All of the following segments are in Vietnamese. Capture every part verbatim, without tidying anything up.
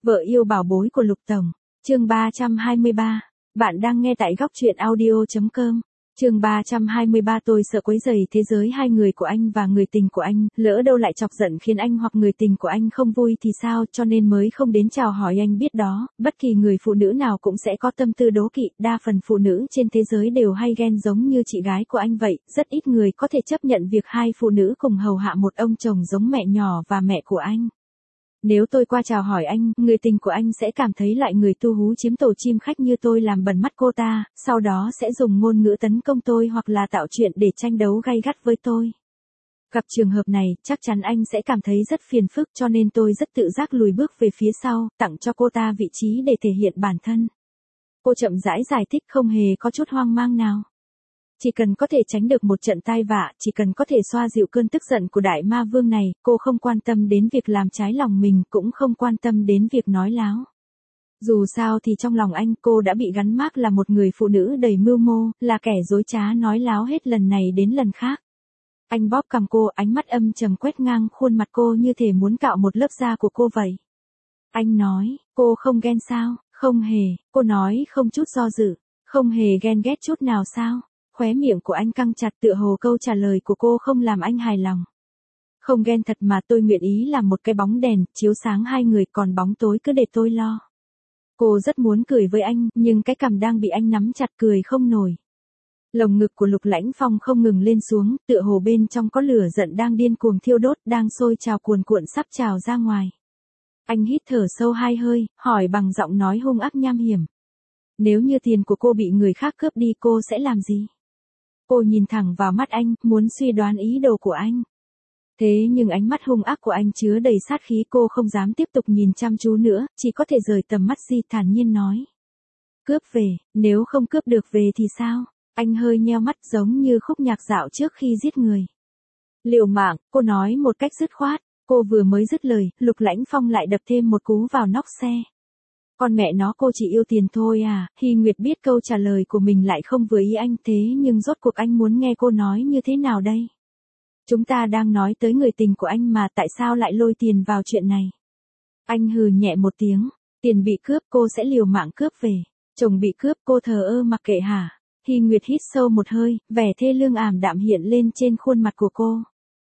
Vợ yêu bảo bối của Lục Tổng, chương ba trăm hai mươi ba. Bạn đang nghe tại góc truyện audio chấm com. Chương ba trăm hai mươi ba. Tôi sợ quấy rầy thế giới hai người của anh và người tình của anh, lỡ đâu lại chọc giận khiến anh hoặc người tình của anh không vui thì sao, cho nên mới không đến chào hỏi anh biết đó, bất kỳ người phụ nữ nào cũng sẽ có tâm tư đố kỵ, đa phần phụ nữ trên thế giới đều hay ghen giống như chị gái của anh vậy, rất ít người có thể chấp nhận việc hai phụ nữ cùng hầu hạ một ông chồng giống mẹ nhỏ và mẹ của anh. Nếu tôi qua chào hỏi anh, người tình của anh sẽ cảm thấy loại người tu hú chiếm tổ chim khách như tôi làm bẩn mắt cô ta, sau đó sẽ dùng ngôn ngữ tấn công tôi hoặc là tạo chuyện để tranh đấu gay gắt với tôi. Gặp trường hợp này, chắc chắn anh sẽ cảm thấy rất phiền phức, cho nên tôi rất tự giác lùi bước về phía sau, tặng cho cô ta vị trí để thể hiện bản thân. Cô chậm rãi giải thích không hề có chút hoang mang nào. Chỉ cần có thể tránh được một trận tai vạ, chỉ cần có thể xoa dịu cơn tức giận của đại ma vương này, cô không quan tâm đến việc làm trái lòng mình, cũng không quan tâm đến việc nói láo. Dù sao thì trong lòng anh, cô đã bị gắn mác là một người phụ nữ đầy mưu mô, là kẻ dối trá nói láo hết lần này đến lần khác. Anh bóp cằm cô, ánh mắt âm trầm quét ngang khuôn mặt cô như thể muốn cạo một lớp da của cô vậy. Anh nói, cô không ghen sao? Không hề, cô nói không chút do dự, không hề ghen ghét chút nào sao? Khóe miệng của anh căng chặt, tựa hồ câu trả lời của cô không làm anh hài lòng. Không ghen thật mà, tôi nguyện ý làm một cái bóng đèn, chiếu sáng hai người, còn bóng tối cứ để tôi lo. Cô rất muốn cười với anh, nhưng cái cằm đang bị anh nắm chặt, cười không nổi. Lồng ngực của Lục Lãnh Phong không ngừng lên xuống, tựa hồ bên trong có lửa giận đang điên cuồng thiêu đốt, đang sôi trào cuồn cuộn sắp trào ra ngoài. Anh hít thở sâu hai hơi, hỏi bằng giọng nói hung ác nham hiểm. Nếu như tiền của cô bị người khác cướp đi, cô sẽ làm gì? Cô nhìn thẳng vào mắt anh, muốn suy đoán ý đồ của anh. Thế nhưng ánh mắt hung ác của anh chứa đầy sát khí, cô không dám tiếp tục nhìn chăm chú nữa, chỉ có thể rời tầm mắt di, thản nhiên nói. Cướp về, nếu không cướp được về thì sao? Anh hơi nheo mắt giống như khúc nhạc dạo trước khi giết người. Liều mạng, cô nói một cách dứt khoát. Cô vừa mới dứt lời, Lục Lãnh Phong lại đập thêm một cú vào nóc xe. Con mẹ nó, cô chỉ yêu tiền thôi à? Hy Nguyệt biết câu trả lời của mình lại không vừa ý anh, thế nhưng rốt cuộc anh muốn nghe cô nói như thế nào đây? Chúng ta đang nói tới người tình của anh mà, tại sao lại lôi tiền vào chuyện này? Anh hừ nhẹ một tiếng, tiền bị cướp cô sẽ liều mạng cướp về, chồng bị cướp cô thờ ơ mặc kệ hả? Hy Nguyệt hít sâu một hơi, vẻ thê lương ảm đạm hiện lên trên khuôn mặt của cô.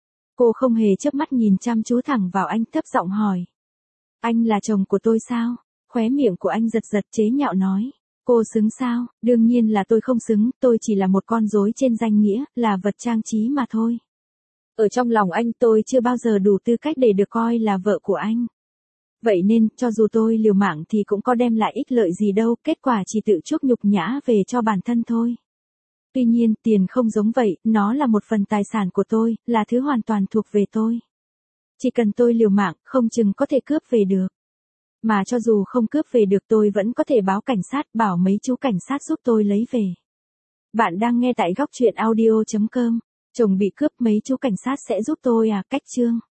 Cô không hề chớp mắt nhìn chăm chú thẳng vào anh, thấp giọng hỏi. Anh là chồng của tôi sao? Khóe miệng của anh giật giật chế nhạo nói. Cô xứng sao? Đương nhiên là tôi không xứng, tôi chỉ là một con rối trên danh nghĩa, là vật trang trí mà thôi. Ở trong lòng anh, tôi chưa bao giờ đủ tư cách để được coi là vợ của anh. Vậy nên, cho dù tôi liều mạng thì cũng có đem lại ích lợi gì đâu, kết quả chỉ tự chuốc nhục nhã về cho bản thân thôi. Tuy nhiên, tiền không giống vậy, nó là một phần tài sản của tôi, là thứ hoàn toàn thuộc về tôi. Chỉ cần tôi liều mạng, không chừng có thể cướp về được. Mà cho dù không cướp về được, tôi vẫn có thể báo cảnh sát, bảo mấy chú cảnh sát giúp tôi lấy về. Bạn đang nghe tại góc truyện audio chấm com. Chồng bị cướp, mấy chú cảnh sát sẽ giúp tôi à? Cách chương.